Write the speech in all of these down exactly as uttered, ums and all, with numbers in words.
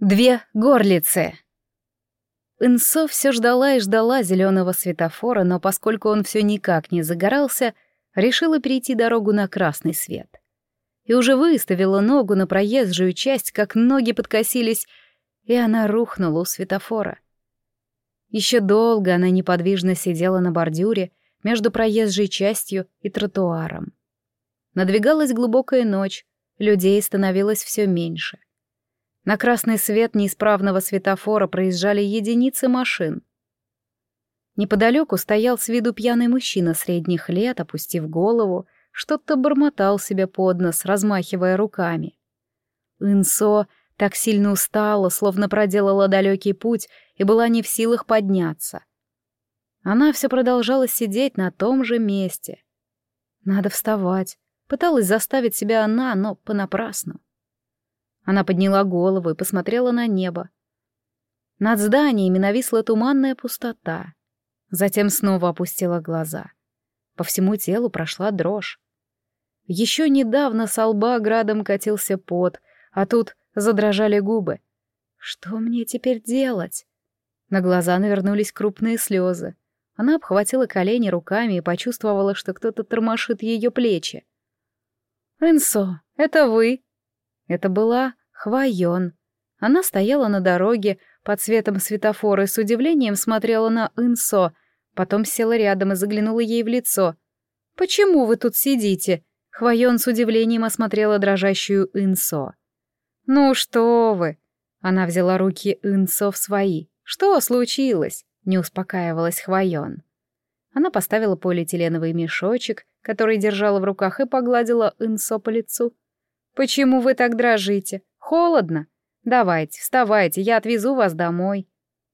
Две горлицы. Инсо все ждала и ждала зеленого светофора, но поскольку он все никак не загорался, решила перейти дорогу на красный свет. И уже выставила ногу на проезжую часть, как ноги подкосились, и она рухнула у светофора. Еще долго она неподвижно сидела на бордюре между проезжей частью и тротуаром. Надвигалась глубокая ночь, людей становилось все меньше. На красный свет неисправного светофора проезжали единицы машин. Неподалеку стоял с виду пьяный мужчина средних лет, опустив голову, что-то бормотал себе под нос, размахивая руками. Инсо так сильно устала, словно проделала далекий путь и была не в силах подняться. Она все продолжала сидеть на том же месте. Надо вставать. Пыталась заставить себя она, но понапрасну. Она подняла голову и посмотрела на небо. Над зданиями нависла туманная пустота. Затем снова опустила глаза. По всему телу прошла дрожь. Еще недавно со лба градом катился пот, а тут задрожали губы. Что мне теперь делать? На глаза навернулись крупные слезы. Она обхватила колени руками и почувствовала, что кто-то тормошит ее плечи. «Инсо, это вы?» Это была Хвайон. Она стояла на дороге под светом светофора и с удивлением смотрела на Инсо, потом села рядом и заглянула ей в лицо. «Почему вы тут сидите?» Хвайон с удивлением осмотрела дрожащую Инсо. «Ну что вы?» Она взяла руки Инсо в свои. «Что случилось?» — не успокаивалась Хвайон. Она поставила полиэтиленовый мешочек, который держала в руках, и погладила Инсо по лицу. «Почему вы так дрожите? Холодно? Давайте, вставайте, я отвезу вас домой».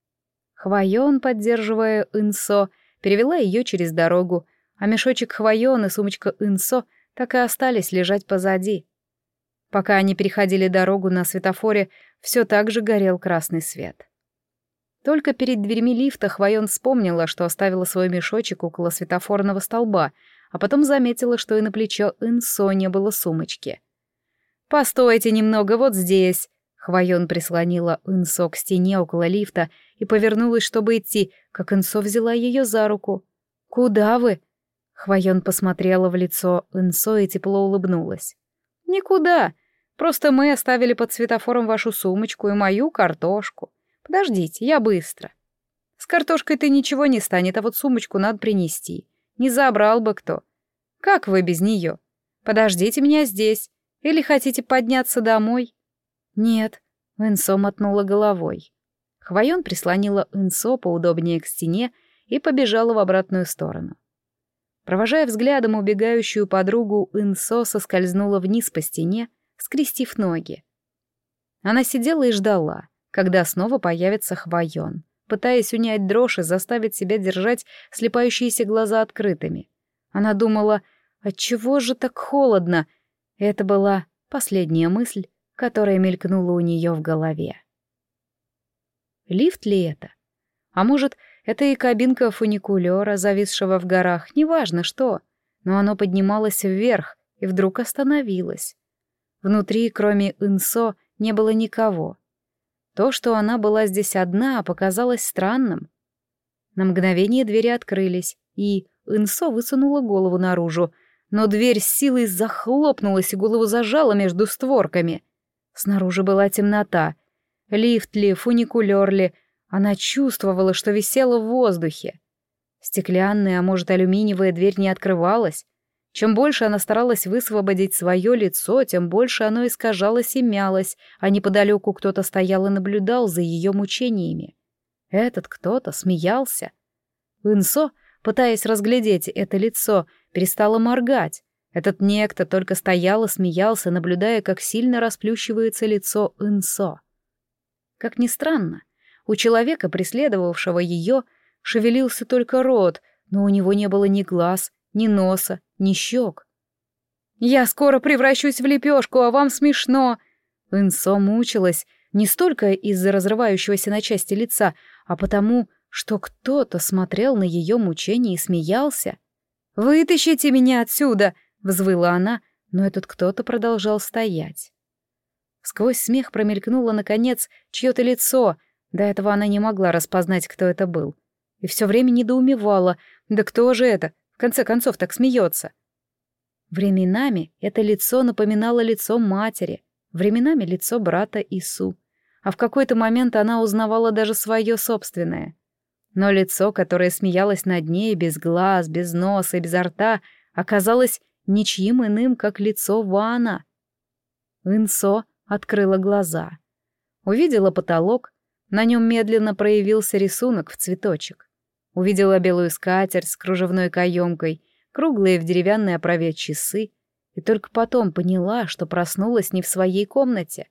Хвайон, поддерживая Инсо, перевела ее через дорогу, а мешочек Хвайон и сумочка Инсо так и остались лежать позади. Пока они переходили дорогу на светофоре, все так же горел красный свет. Только перед дверьми лифта Хвайон вспомнила, что оставила свой мешочек около светофорного столба, а потом заметила, что и на плечо Инсо не было сумочки. «Постойте немного вот здесь!» Хвайон прислонила Инсо к стене около лифта и повернулась, чтобы идти, как Инсо взяла ее за руку. «Куда вы?» Хвайон посмотрела в лицо Инсо и тепло улыбнулась. «Никуда. Просто мы оставили под светофором вашу сумочку и мою картошку. Подождите, я быстро. С картошкой-то ничего не станет, а вот сумочку надо принести. Не забрал бы кто. Как вы без нее? Подождите меня здесь. Или хотите подняться домой?» «Нет», — Инсо мотнула головой. Хвайон прислонила Инсо поудобнее к стене и побежала в обратную сторону. Провожая взглядом убегающую подругу, Инсо соскользнула вниз по стене, скрестив ноги. Она сидела и ждала, когда снова появится Хвайон, пытаясь унять дрожь и заставить себя держать слепающиеся глаза открытыми. Она думала, отчего же так холодно? Это была последняя мысль, которая мелькнула у нее в голове. Лифт ли это? А может, это и кабинка фуникулера, зависшего в горах, неважно что, но оно поднималось вверх и вдруг остановилось. Внутри, кроме Инсо, не было никого. То, что она была здесь одна, показалось странным. На мгновение двери открылись, и Инсо высунула голову наружу, но дверь с силой захлопнулась и голову зажала между створками. Снаружи была темнота. Лифт ли, фуникулер ли, она чувствовала, что висела в воздухе. Стеклянная, а может, алюминиевая дверь не открывалась. Чем больше она старалась высвободить свое лицо, тем больше оно искажалось и мялось, а неподалеку кто-то стоял и наблюдал за ее мучениями. Этот кто-то смеялся. Инсо, пытаясь разглядеть это лицо, перестала моргать. Этот некто только стоял и смеялся, наблюдая, как сильно расплющивается лицо Инсо. Как ни странно, у человека, преследовавшего ее, шевелился только рот, но у него не было ни глаз, ни носа, ни щек. «Я скоро превращусь в лепешку, а вам смешно!» Инсо мучилась не столько из-за разрывающегося на части лица, а потому, что кто-то смотрел на ее мучения и смеялся. «Вытащите меня отсюда!» — взвыла она, но этот кто-то продолжал стоять. Сквозь смех промелькнуло, наконец, чье-то лицо. До этого она не могла распознать, кто это был. И все время недоумевала. Да кто же это? В конце концов, так смеется. Временами это лицо напоминало лицо матери, временами лицо брата Ису. А в какой-то момент она узнавала даже свое собственное. Но лицо, которое смеялось над ней без глаз, без носа и без рта, оказалось ничьим иным, как лицо Вана. Инсо открыла глаза. Увидела потолок, на нем медленно проявился рисунок в цветочек. Увидела белую скатерть с кружевной каемкой, круглые в деревянной оправе часы, и только потом поняла, что проснулась не в своей комнате.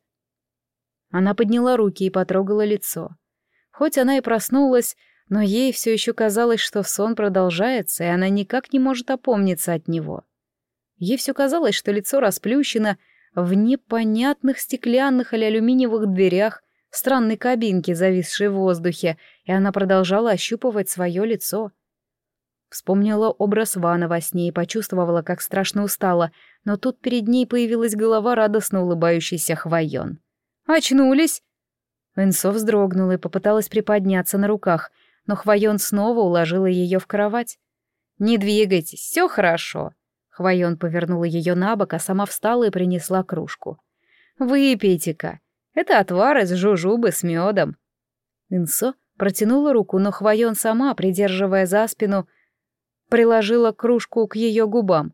Она подняла руки и потрогала лицо. Хоть она и проснулась, но ей все еще казалось, что сон продолжается, и она никак не может опомниться от него. Ей все казалось, что лицо расплющено в непонятных стеклянных или алюминиевых дверях странной кабинки, зависшей в воздухе, и она продолжала ощупывать свое лицо. Вспомнила образ Вана во сне и почувствовала, как страшно устала, но тут перед ней появилась голова радостно улыбающейся Хвайон. «Очнулись!» Инсо вздрогнула и попыталась приподняться на руках, но Хвайон снова уложила ее в кровать. «Не двигайтесь, все хорошо!» Хвайон повернула ее на бок, а сама встала и принесла кружку. «Выпейте-ка! Это отвар из жужубы с медом!» Инсо протянула руку, но Хвайон сама, придерживая за спину, приложила кружку к ее губам.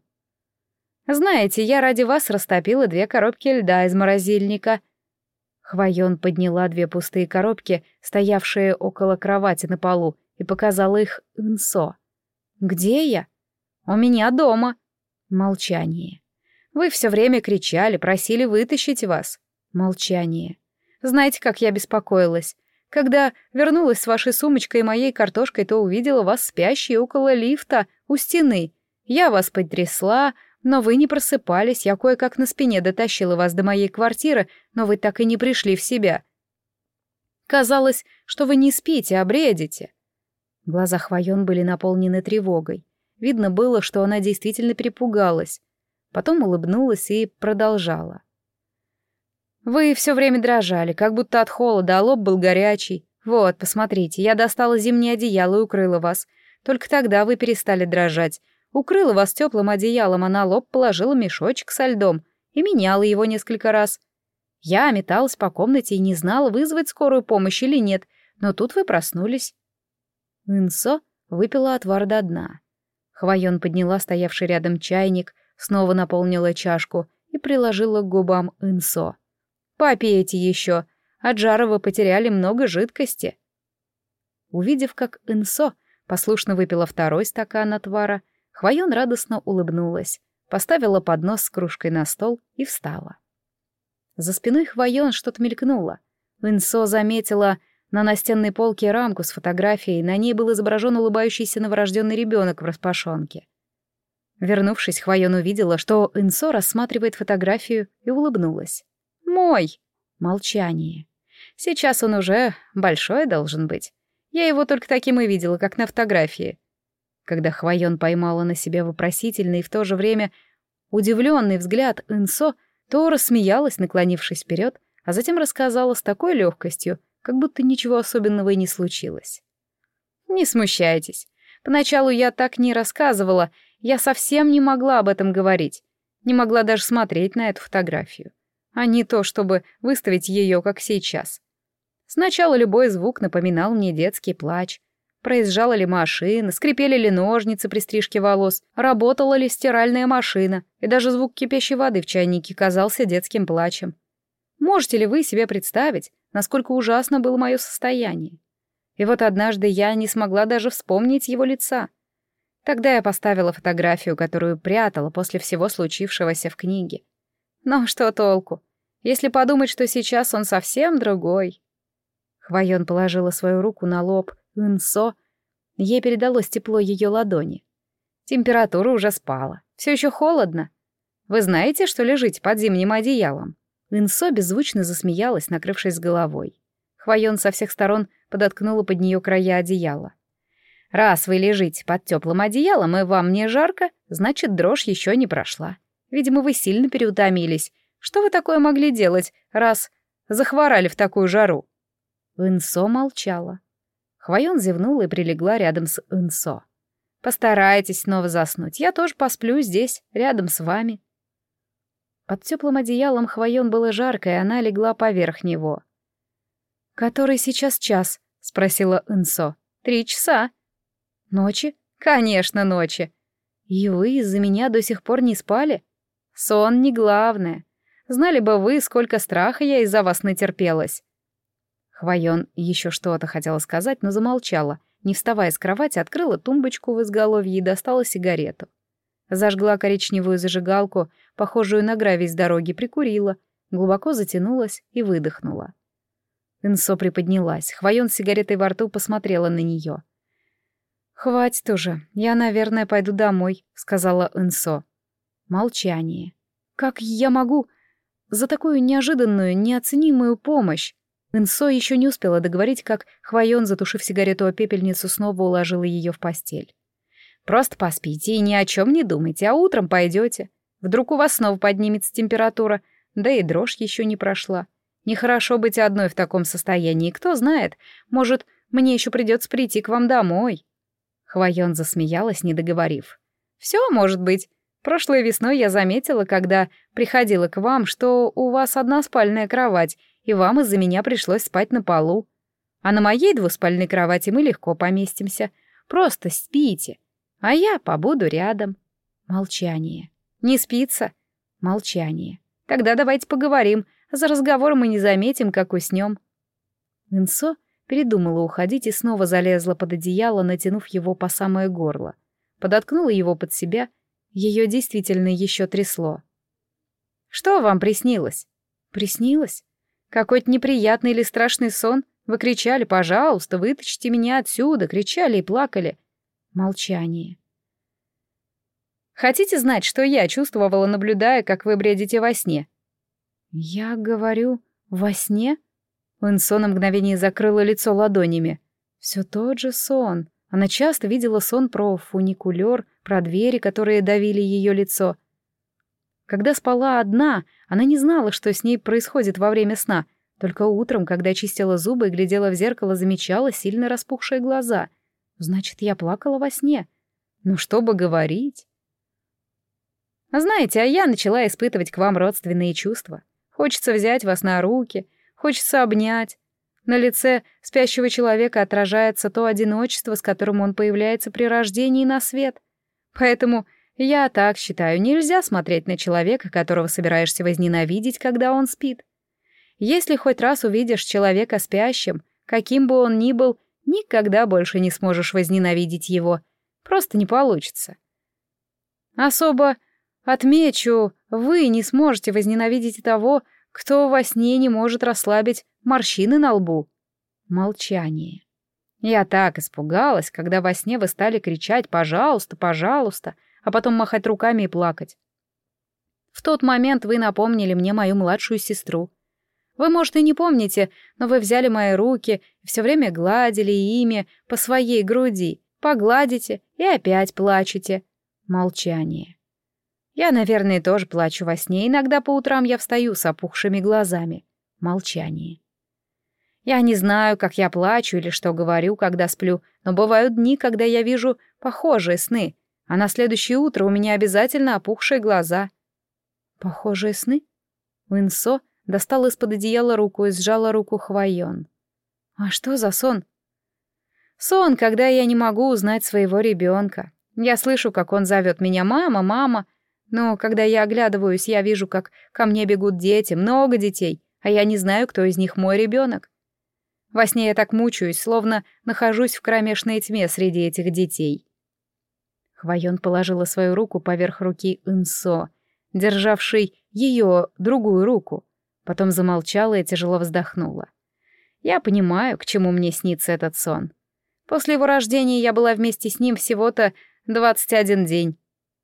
«Знаете, я ради вас растопила две коробки льда из морозильника». Хвайон подняла две пустые коробки, стоявшие около кровати на полу, и показала их Инсо. «Где я?» «У меня дома». Молчание. «Вы все время кричали, просили вытащить вас». Молчание. «Знаете, как я беспокоилась? Когда вернулась с вашей сумочкой и моей картошкой, то увидела вас спящей около лифта у стены. Я вас потрясла, но вы не просыпались, я кое-как на спине дотащила вас до моей квартиры, но вы так и не пришли в себя. Казалось, что вы не спите, а бредите». Глаза Хвайон были наполнены тревогой. Видно было, что она действительно перепугалась. Потом улыбнулась и продолжала. «Вы все время дрожали, как будто от холода, а лоб был горячий. Вот, посмотрите, я достала зимнее одеяло и укрыла вас. Только тогда вы перестали дрожать. Укрыла вас теплым одеялом, а на лоб положила мешочек со льдом и меняла его несколько раз. Я металась по комнате и не знала, вызвать скорую помощь или нет, но тут вы проснулись». Инсо выпила отвар до дна. Хвайон подняла стоявший рядом чайник, снова наполнила чашку и приложила к губам Инсо. «Попейте еще, от жара вы потеряли много жидкости». Увидев, как Инсо послушно выпила второй стакан отвара, Хвайон радостно улыбнулась, поставила поднос с кружкой на стол и встала. За спиной Хвайон что-то мелькнуло. Инсо заметила на настенной полке рамку с фотографией, на ней был изображен улыбающийся новорожденный ребенок в распашонке. Вернувшись, Хвайон увидела, что Инсо рассматривает фотографию, и улыбнулась. «Мой!» Молчание. «Сейчас он уже большой должен быть. Я его только таким и видела, как на фотографии». Когда Хвайон поймала на себе вопросительный и в то же время удивленный взгляд Инсо, то рассмеялась, наклонившись вперед, а затем рассказала с такой легкостью, как будто ничего особенного и не случилось. «Не смущайтесь. Поначалу я так не рассказывала, я совсем не могла об этом говорить, не могла даже смотреть на эту фотографию, а не то, чтобы выставить ее, как сейчас. Сначала любой звук напоминал мне детский плач. Проезжала ли машина, скрипели ли ножницы при стрижке волос, работала ли стиральная машина, и даже звук кипящей воды в чайнике казался детским плачем. Можете ли вы себе представить, насколько ужасно было мое состояние? И вот однажды я не смогла даже вспомнить его лица. Тогда я поставила фотографию, которую прятала после всего случившегося в книге. Но что толку, если подумать, что сейчас он совсем другой?» Хвайон положила свою руку на лоб Инсо, ей передалось тепло ее ладони. «Температура уже спала, все еще холодно. Вы знаете, что лежите под зимним одеялом?» Инсо беззвучно засмеялась, накрывшись головой. Хвайон со всех сторон подоткнула под нее края одеяла. «Раз вы лежите под теплым одеялом и вам не жарко, значит, дрожь еще не прошла. Видимо, вы сильно переутомились. Что вы такое могли делать, раз захворали в такую жару?» Инсо молчала. Хвоен зевнула и прилегла рядом с Инсо. «Постарайтесь снова заснуть, я тоже посплю здесь, рядом с вами». Под теплым одеялом Хвоен было жарко, и она легла поверх него. «Который сейчас час?» — спросила Инсо. «Три часа». «Ночи?» «Конечно, ночи». «И вы из-за меня до сих пор не спали?» «Сон не главное. Знали бы вы, сколько страха я из-за вас натерпелась». Хвоен еще что-то хотела сказать, но замолчала. Не вставая с кровати, открыла тумбочку в изголовье и достала сигарету. Зажгла коричневую зажигалку, похожую на гравий с дороги, прикурила, глубоко затянулась и выдохнула. Инсо приподнялась. Хвоен с сигаретой во рту посмотрела на нее. «Хватит уже, я, наверное, пойду домой», — сказала Инсо. Молчание. «Как я могу? За такую неожиданную, неоценимую помощь!» Инсо еще не успела договорить, как Хвоен, затушив сигарету о пепельницу, снова уложила ее в постель. «Просто поспите и ни о чем не думайте, а утром пойдете. Вдруг у вас снова поднимется температура, да и дрожь еще не прошла. Нехорошо быть одной в таком состоянии, кто знает, может, мне еще придется прийти к вам домой». Хвоен засмеялась, не договорив. «Все может быть. Прошлой весной я заметила, когда приходила к вам, что у вас односпальная кровать, и вам из-за меня пришлось спать на полу. А на моей двуспальной кровати мы легко поместимся. Просто спите, а я побуду рядом». Молчание. «Не спится?» Молчание. «Тогда давайте поговорим. За разговором мы не заметим, как уснем». Инсо передумала уходить и снова залезла под одеяло, натянув его по самое горло. Подоткнула его под себя. Ее действительно еще трясло. «Что вам приснилось?» «Приснилось? Какой-то неприятный или страшный сон? Вы кричали: пожалуйста, вытащите меня отсюда!» Кричали и плакали. Молчание. «Хотите знать, что я чувствовала, наблюдая, как вы бредите во сне?» «Я говорю, во сне?» Инсо на мгновение закрыла лицо ладонями. Все тот же сон. Она часто видела сон про фуникулер, про двери, которые давили ее лицо. Когда спала одна, она не знала, что с ней происходит во время сна. Только утром, когда чистила зубы и глядела в зеркало, замечала сильно распухшие глаза. Значит, я плакала во сне. Ну, чтобы говорить. Знаете, а я начала испытывать к вам родственные чувства. Хочется взять вас на руки, хочется обнять. На лице спящего человека отражается то одиночество, с которым он появляется при рождении на свет. Поэтому я так считаю, нельзя смотреть на человека, которого собираешься возненавидеть, когда он спит. Если хоть раз увидишь человека спящим, каким бы он ни был, никогда больше не сможешь возненавидеть его. Просто не получится. Особо отмечу, вы не сможете возненавидеть того, кто во сне не может расслабить морщины на лбу. Молчание. Я так испугалась, когда во сне вы стали кричать «пожалуйста, пожалуйста», а потом махать руками и плакать. В тот момент вы напомнили мне мою младшую сестру. Вы, может, и не помните, но вы взяли мои руки и все время гладили ими по своей груди, погладите и опять плачете. Молчание. Я, наверное, тоже плачу во сне. Иногда по утрам я встаю с опухшими глазами. Молчание. Я не знаю, как я плачу или что говорю, когда сплю, но бывают дни, когда я вижу похожие сны, а на следующее утро у меня обязательно опухшие глаза. Похожие сны? Инсо достала из-под одеяла руку и сжала руку Хвоен. А что за сон? Сон, когда я не могу узнать своего ребенка. Я слышу, как он зовет меня «мама, мама», но когда я оглядываюсь, я вижу, как ко мне бегут дети, много детей, а я не знаю, кто из них мой ребенок. Во сне я так мучаюсь, словно нахожусь в кромешной тьме среди этих детей. Хвоен положила свою руку поверх руки Инсо, державшей ее другую руку, потом замолчала и тяжело вздохнула. Я понимаю, к чему мне снится этот сон. После его рождения я была вместе с ним всего-то двадцать один день.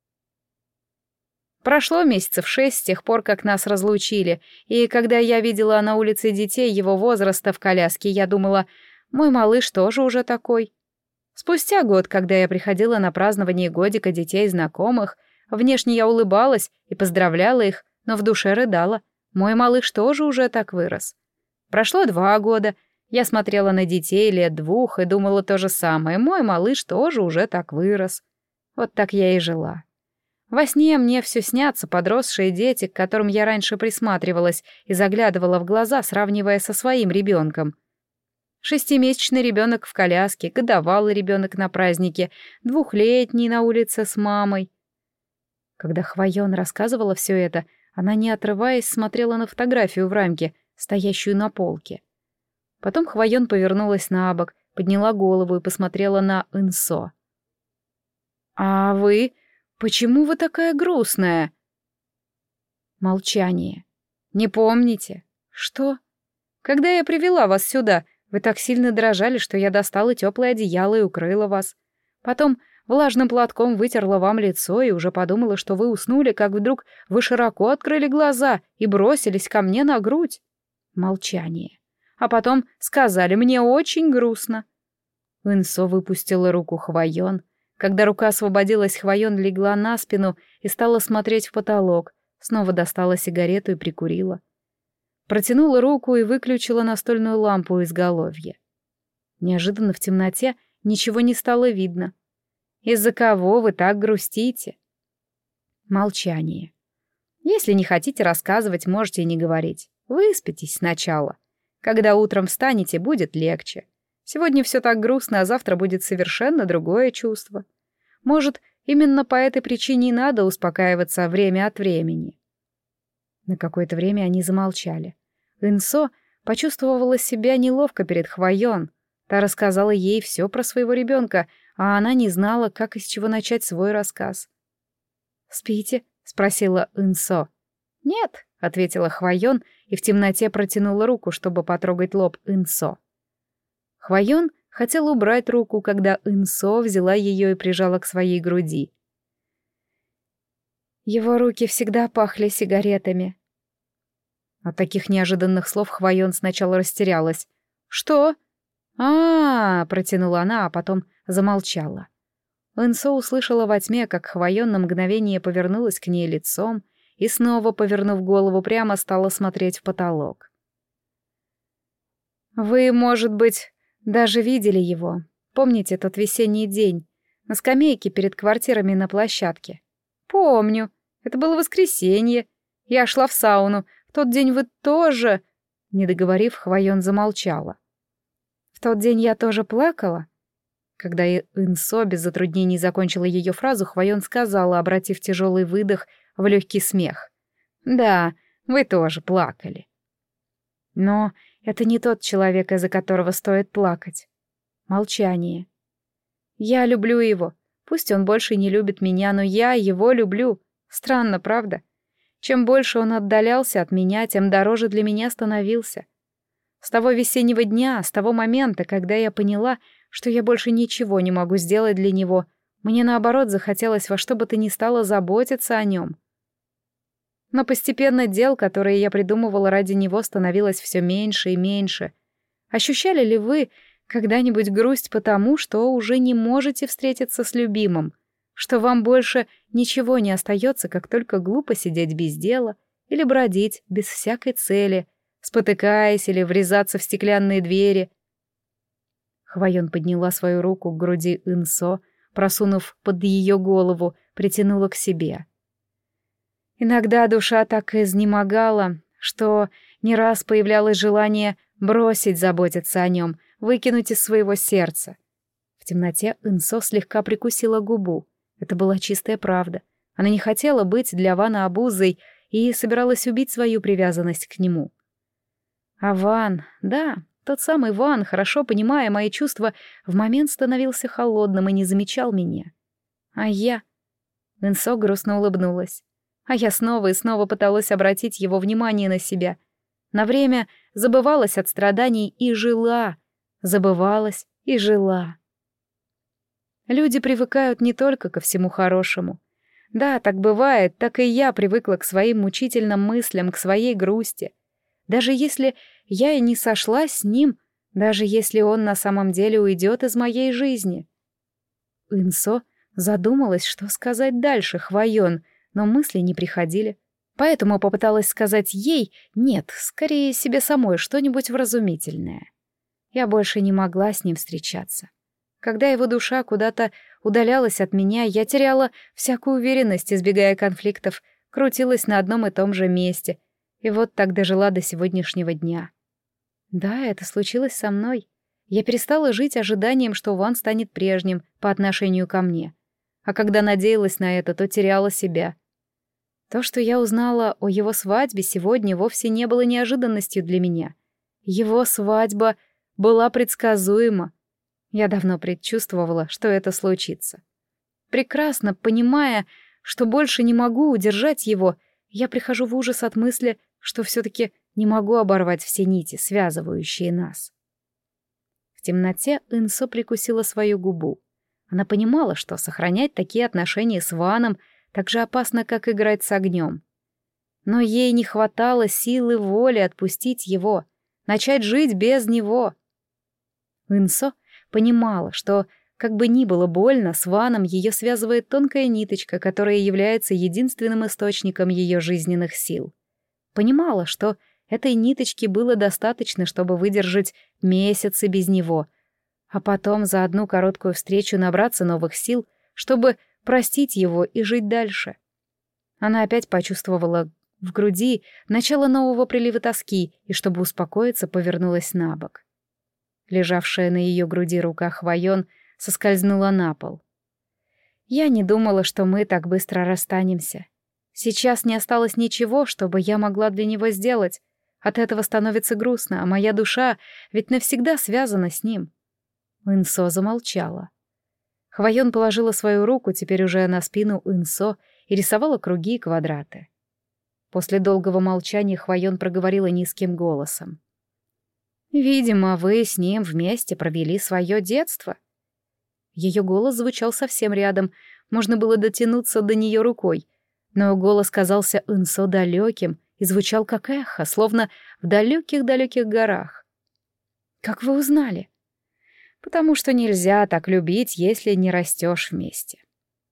Прошло месяцев шесть с тех пор, как нас разлучили, и когда я видела на улице детей его возраста в коляске, я думала, мой малыш тоже уже такой. Спустя год, когда я приходила на празднование годика детей знакомых, внешне я улыбалась и поздравляла их, но в душе рыдала, Мой малыш тоже уже так вырос. Прошло два года. Я смотрела на детей лет двух и думала то же самое. Мой малыш тоже уже так вырос. Вот так я и жила. Во сне мне все снятся подросшие дети, к которым я раньше присматривалась и заглядывала в глаза, сравнивая со своим ребенком. Шестимесячный ребенок в коляске, годовалый ребенок на празднике, двухлетний на улице с мамой. Когда Хвоен рассказывала все это, она, не отрываясь, смотрела на фотографию в рамке, стоящую на полке. Потом Хвоен повернулась на бок, подняла голову и посмотрела на Инсо. «А вы? Почему вы такая грустная?» Молчание. «Не помните?» «Что?» «Когда я привела вас сюда, вы так сильно дрожали, что я достала теплое одеяло и укрыла вас. Потом влажным платком вытерла вам лицо и уже подумала, что вы уснули, как вдруг вы широко открыли глаза и бросились ко мне на грудь». Молчание. А потом сказали: «Мне очень грустно». Инсо выпустила руку Хвоен. Когда рука освободилась, Хвоен легла на спину и стала смотреть в потолок. Снова достала сигарету и прикурила. Протянула руку и выключила настольную лампу у изголовья. Неожиданно в темноте ничего не стало видно. «Из-за кого вы так грустите?» Молчание. «Если не хотите рассказывать, можете и не говорить. Выспитесь сначала. Когда утром встанете, будет легче. Сегодня все так грустно, а завтра будет совершенно другое чувство. Может, именно по этой причине и надо успокаиваться время от времени». На какое-то время они замолчали. Инсо почувствовала себя неловко перед Хвоен. Та рассказала ей все про своего ребенка, а она не знала, как и с чего начать свой рассказ. «Спите?» — спросила Инсо. «Нет», — ответила Хвоен и в темноте протянула руку, чтобы потрогать лоб Инсо. Хвоен хотела убрать руку, когда Инсо взяла ее и прижала к своей груди. Его руки всегда пахли сигаретами. От таких неожиданных слов Хвоен сначала растерялась. «Что?» «А-а-а», протянула она, а потом замолчала. Инсо услышала во тьме, как Хвоен на мгновение повернулась к ней лицом и снова, повернув голову прямо, стала смотреть в потолок. «Вы, может быть, даже видели его. Помните тот весенний день на скамейке перед квартирами на площадке?» «Помню. Это было воскресенье. Я шла в сауну. В тот день вы тоже...» Не договорив, Хвоен замолчала. «В тот день я тоже плакала?» Когда Инсо без затруднений закончила ее фразу, Хвоен сказала, обратив тяжелый выдох в легкий смех. «Да, вы тоже плакали». «Но это не тот человек, из-за которого стоит плакать». Молчание. «Я люблю его. Пусть он больше не любит меня, но я его люблю. Странно, правда? Чем больше он отдалялся от меня, тем дороже для меня становился. С того весеннего дня, с того момента, когда я поняла, что я больше ничего не могу сделать для него, мне, наоборот, захотелось во что бы то ни стало заботиться о нем. Но постепенно дел, которые я придумывала ради него, становилось все меньше и меньше. Ощущали ли вы когда-нибудь грусть потому, что уже не можете встретиться с любимым, что вам больше ничего не остается, как только глупо сидеть без дела или бродить без всякой цели, спотыкаясь или врезаться в стеклянные двери? Хвоен подняла свою руку к груди Инсо, просунув под ее голову, притянула к себе. Иногда душа так изнемогала, что не раз появлялось желание бросить заботиться о нем, выкинуть из своего сердца. В темноте Инсо слегка прикусила губу. Это была чистая правда. Она не хотела быть для Вана обузой и собиралась убить свою привязанность к нему. А Ван, да, тот самый Ван, хорошо понимая мои чувства, в момент становился холодным и не замечал меня. А я... Инсо грустно улыбнулась. А я снова и снова пыталась обратить его внимание на себя. На время забывалась от страданий и жила. Забывалась и жила. Люди привыкают не только ко всему хорошему. Да, так бывает, так и я привыкла к своим мучительным мыслям, к своей грусти. Даже если я и не сошлась с ним, даже если он на самом деле уйдет из моей жизни. Инсо задумалась, что сказать дальше, Хвоен, но мысли не приходили. Поэтому попыталась сказать ей «нет», скорее себе самой что-нибудь вразумительное. Я больше не могла с ним встречаться. Когда его душа куда-то удалялась от меня, я теряла всякую уверенность, избегая конфликтов, крутилась на одном и том же месте, и вот так дожила до сегодняшнего дня. Да, это случилось со мной. Я перестала жить ожиданием, что Ван станет прежним по отношению ко мне. А когда надеялась на это, то теряла себя. То, что я узнала о его свадьбе сегодня, вовсе не было неожиданностью для меня. Его свадьба была предсказуема. Я давно предчувствовала, что это случится. Прекрасно понимая, что больше не могу удержать его, я прихожу в ужас от мысли, что все-таки не могу оборвать все нити, связывающие нас. В темноте Инсо прикусила свою губу. Она понимала, что сохранять такие отношения с Ваном так же опасно, как играть с огнем. Но ей не хватало силы воли отпустить его, начать жить без него. Инсо понимала, что, как бы ни было больно, с Ваном ее связывает тонкая ниточка, которая является единственным источником ее жизненных сил. Понимала, что этой ниточки было достаточно, чтобы выдержать месяцы без него, а потом за одну короткую встречу набраться новых сил, чтобы простить его и жить дальше. Она опять почувствовала в груди начало нового прилива тоски и, чтобы успокоиться, повернулась на бок. Лежавшая на ее груди рука Хвоен соскользнула на пол. Я не думала, что мы так быстро расстанемся. Сейчас не осталось ничего, чтобы я могла для него сделать. От этого становится грустно, а моя душа ведь навсегда связана с ним. Инсо замолчала. Хвоен положила свою руку теперь уже на спину Инсо и рисовала круги и квадраты. После долгого молчания Хвоен проговорила низким голосом. «Видимо, вы с ним вместе провели свое детство». Ее голос звучал совсем рядом, можно было дотянуться до нее рукой, но голос казался Инсо далеким и звучал как эхо, словно в далеких-далеких горах. «Как вы узнали?» «Потому что нельзя так любить, если не растешь вместе».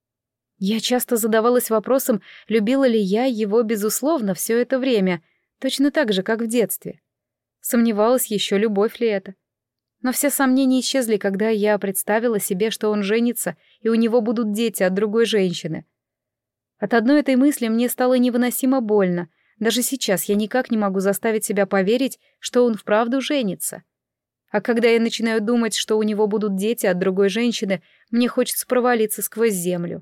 Я часто задавалась вопросом, любила ли я его, безусловно, все это время, точно так же, как в детстве. Сомневалась еще, любовь ли это. Но все сомнения исчезли, когда я представила себе, что он женится, и у него будут дети от другой женщины. От одной этой мысли мне стало невыносимо больно. Даже сейчас я никак не могу заставить себя поверить, что он вправду женится. А когда я начинаю думать, что у него будут дети от другой женщины, мне хочется провалиться сквозь землю.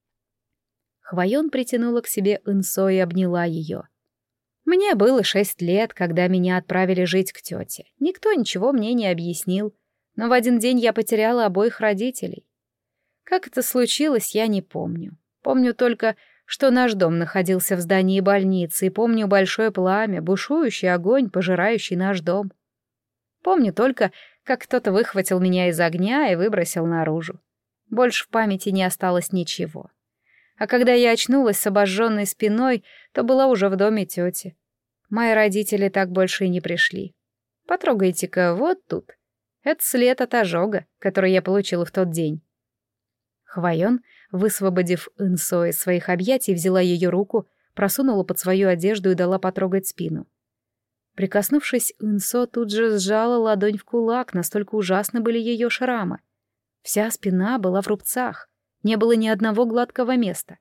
Хвоен притянула к себе Инсо и обняла ее. Мне было шесть лет, когда меня отправили жить к тете. Никто ничего мне не объяснил, но в один день я потеряла обоих родителей. Как это случилось, я не помню. Помню только, что наш дом находился в здании больницы, и помню большое пламя, бушующий огонь, пожирающий наш дом. Помню только, как кто-то выхватил меня из огня и выбросил наружу. Больше в памяти не осталось ничего. А когда я очнулась с обожженной спиной, то была уже в доме тети. Мои родители так больше и не пришли. Потрогайте-ка вот тут. Это след от ожога, который я получила в тот день. Хвоен, высвободив Инсо из своих объятий, взяла ее руку, просунула под свою одежду и дала потрогать спину. Прикоснувшись, Инсо тут же сжала ладонь в кулак, настолько ужасны были ее шрамы. Вся спина была в рубцах. Не было ни одного гладкого места.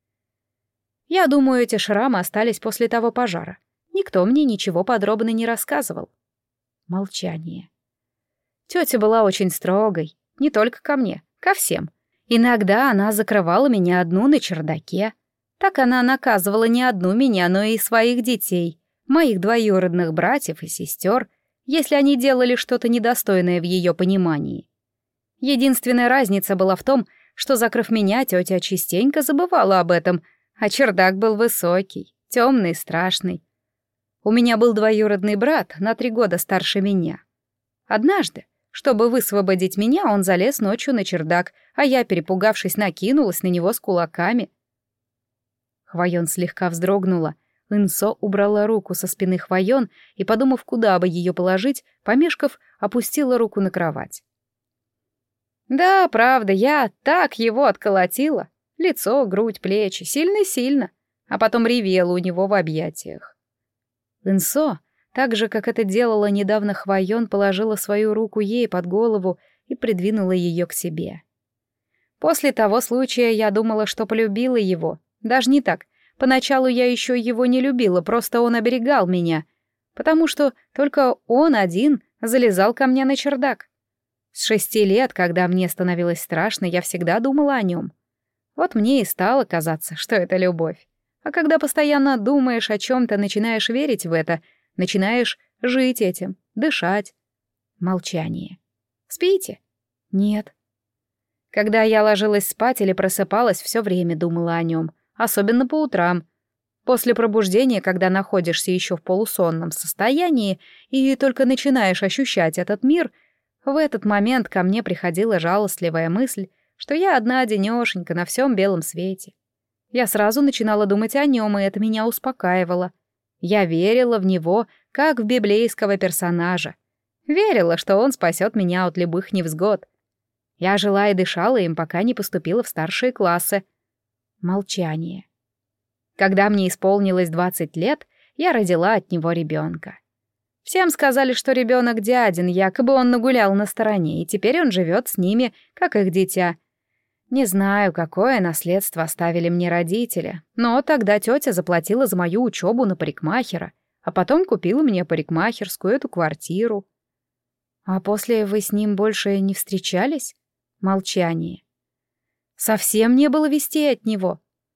Я думаю, эти шрамы остались после того пожара. Никто мне ничего подробно не рассказывал. Молчание. Тетя была очень строгой, не только ко мне, ко всем. Иногда она закрывала меня одну на чердаке. Так она наказывала не одну меня, но и своих детей, моих двоюродных братьев и сестер, если они делали что-то недостойное в ее понимании. Единственная разница была в том, что, закрыв меня, тетя частенько забывала об этом, а чердак был высокий, темный, страшный. У меня был двоюродный брат, на три года старше меня. Однажды, чтобы высвободить меня, он залез ночью на чердак, а я, перепугавшись, накинулась на него с кулаками. Хвоен слегка вздрогнула. Инсо убрала руку со спины Хвоен и, подумав, куда бы ее положить, помешков, опустила руку на кровать. Да, правда, я так его отколотила. Лицо, грудь, плечи, сильно-сильно. а потом ревела у него в объятиях. Инсо, так же, как это делала недавно Хвоен, положила свою руку ей под голову и придвинула ее к себе. После того случая я думала, что полюбила его. Даже не так. Поначалу я еще его не любила, просто он оберегал меня, потому что только он один залезал ко мне на чердак. С шести лет, когда мне становилось страшно, я всегда думала о нем. Вот мне и стало казаться, что это любовь. А когда постоянно думаешь о чем-то, начинаешь верить в это, начинаешь жить этим, дышать. Молчание. Спите? Нет. Когда я ложилась спать или просыпалась, все время думала о нем, особенно по утрам. После пробуждения, когда находишься еще в полусонном состоянии и только начинаешь ощущать этот мир, в этот момент ко мне приходила жалостливая мысль, что я одна-одинёшенька на всем белом свете. Я сразу начинала думать о нем, и это меня успокаивало. Я верила в него, как в библейского персонажа. Верила, что он спасет меня от любых невзгод. Я жила и дышала им, пока не поступила в старшие классы. Молчание. Когда мне исполнилось двадцать лет, я родила от него ребенка. Всем сказали, что ребенок дядин, якобы он нагулял на стороне, и теперь он живет с ними, как их дитя. Не знаю, какое наследство оставили мне родители, но тогда тетя заплатила за мою учебу на парикмахера, а потом купила мне парикмахерскую, эту квартиру. А после вы с ним больше не встречались? Молчание. Совсем не было вестей от него.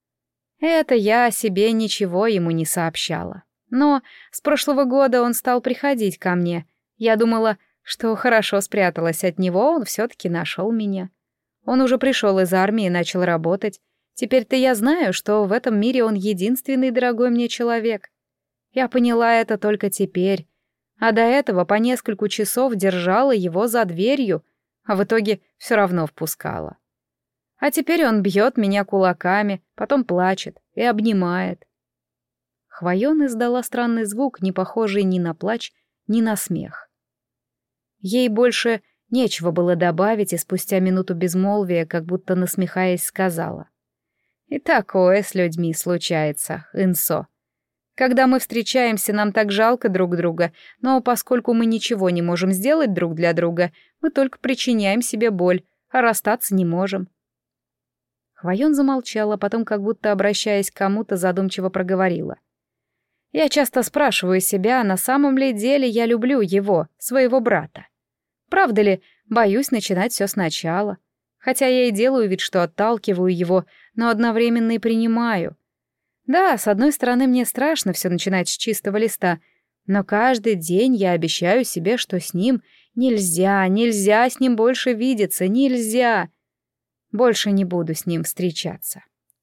Это я о себе ничего ему не сообщала. Но с прошлого года он стал приходить ко мне. Я думала, что хорошо спряталась от него, он все-таки нашел меня. Он уже пришел из армии и начал работать. Теперь-то я знаю, что в этом мире он единственный дорогой мне человек. Я поняла это только теперь. А до этого по нескольку часов держала его за дверью, а в итоге все равно впускала. А теперь он бьет меня кулаками, потом плачет и обнимает. Хвоен издала странный звук, не похожий ни на плач, ни на смех. Ей больше нечего было добавить, и спустя минуту безмолвия, как будто насмехаясь, сказала: «И такое с людьми случается, Инсо. Когда мы встречаемся, нам так жалко друг друга, но поскольку мы ничего не можем сделать друг для друга, мы только причиняем себе боль, а расстаться не можем». Хвоен замолчала, потом, как будто обращаясь к кому-то, задумчиво проговорила: «Я часто спрашиваю себя, на самом ли деле я люблю его, своего брата. Правда ли, боюсь начинать все сначала. Хотя я и делаю вид, что отталкиваю его, но одновременно и принимаю. Да, с одной стороны, мне страшно все начинать с чистого листа, но каждый день я обещаю себе, что с ним нельзя, нельзя с ним больше видеться, нельзя. Больше не буду с ним встречаться».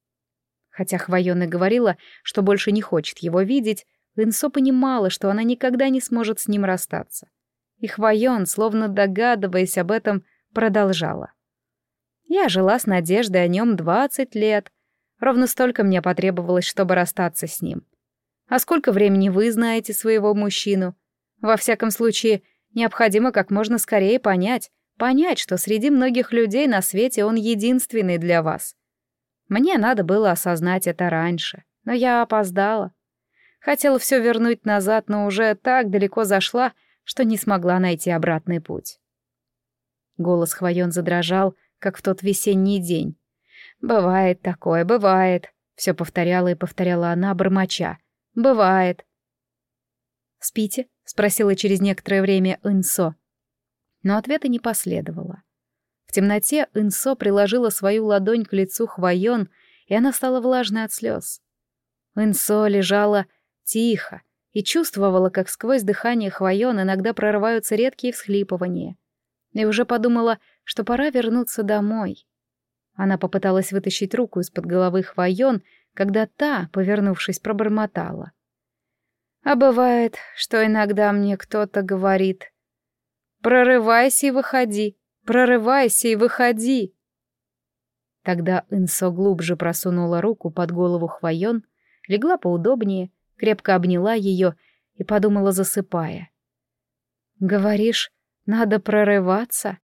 Хотя Хвоен и говорила, что больше не хочет его видеть, Инсо понимала, что она никогда не сможет с ним расстаться. И Хвоен, словно догадываясь об этом, продолжала: «Я жила с надеждой о нем двадцать лет. Ровно столько мне потребовалось, чтобы расстаться с ним. А сколько времени вы знаете своего мужчину? Во всяком случае, необходимо как можно скорее понять, понять, что среди многих людей на свете он единственный для вас. Мне надо было осознать это раньше, но я опоздала. Хотела все вернуть назад, но уже так далеко зашла, что не смогла найти обратный путь». Голос Хвоен задрожал, как в тот весенний день. «Бывает такое, бывает», — все повторяла и повторяла она, бормоча. «Бывает». «Спите?» — спросила через некоторое время Инсо. Но ответа не последовало. В темноте Инсо приложила свою ладонь к лицу Хвоен, и она стала влажной от слез. Инсо лежала тихо и чувствовала, как сквозь дыхание Хвоен иногда прорываются редкие всхлипывания. И уже подумала, что пора вернуться домой. Она попыталась вытащить руку из-под головы Хвоен, когда та, повернувшись, пробормотала: «А бывает, что иногда мне кто-то говорит: прорывайся и выходи, прорывайся и выходи». Тогда Инсо глубже просунула руку под голову Хвоен, легла поудобнее, крепко обняла ее и подумала, засыпая: «Говоришь, надо прорываться?»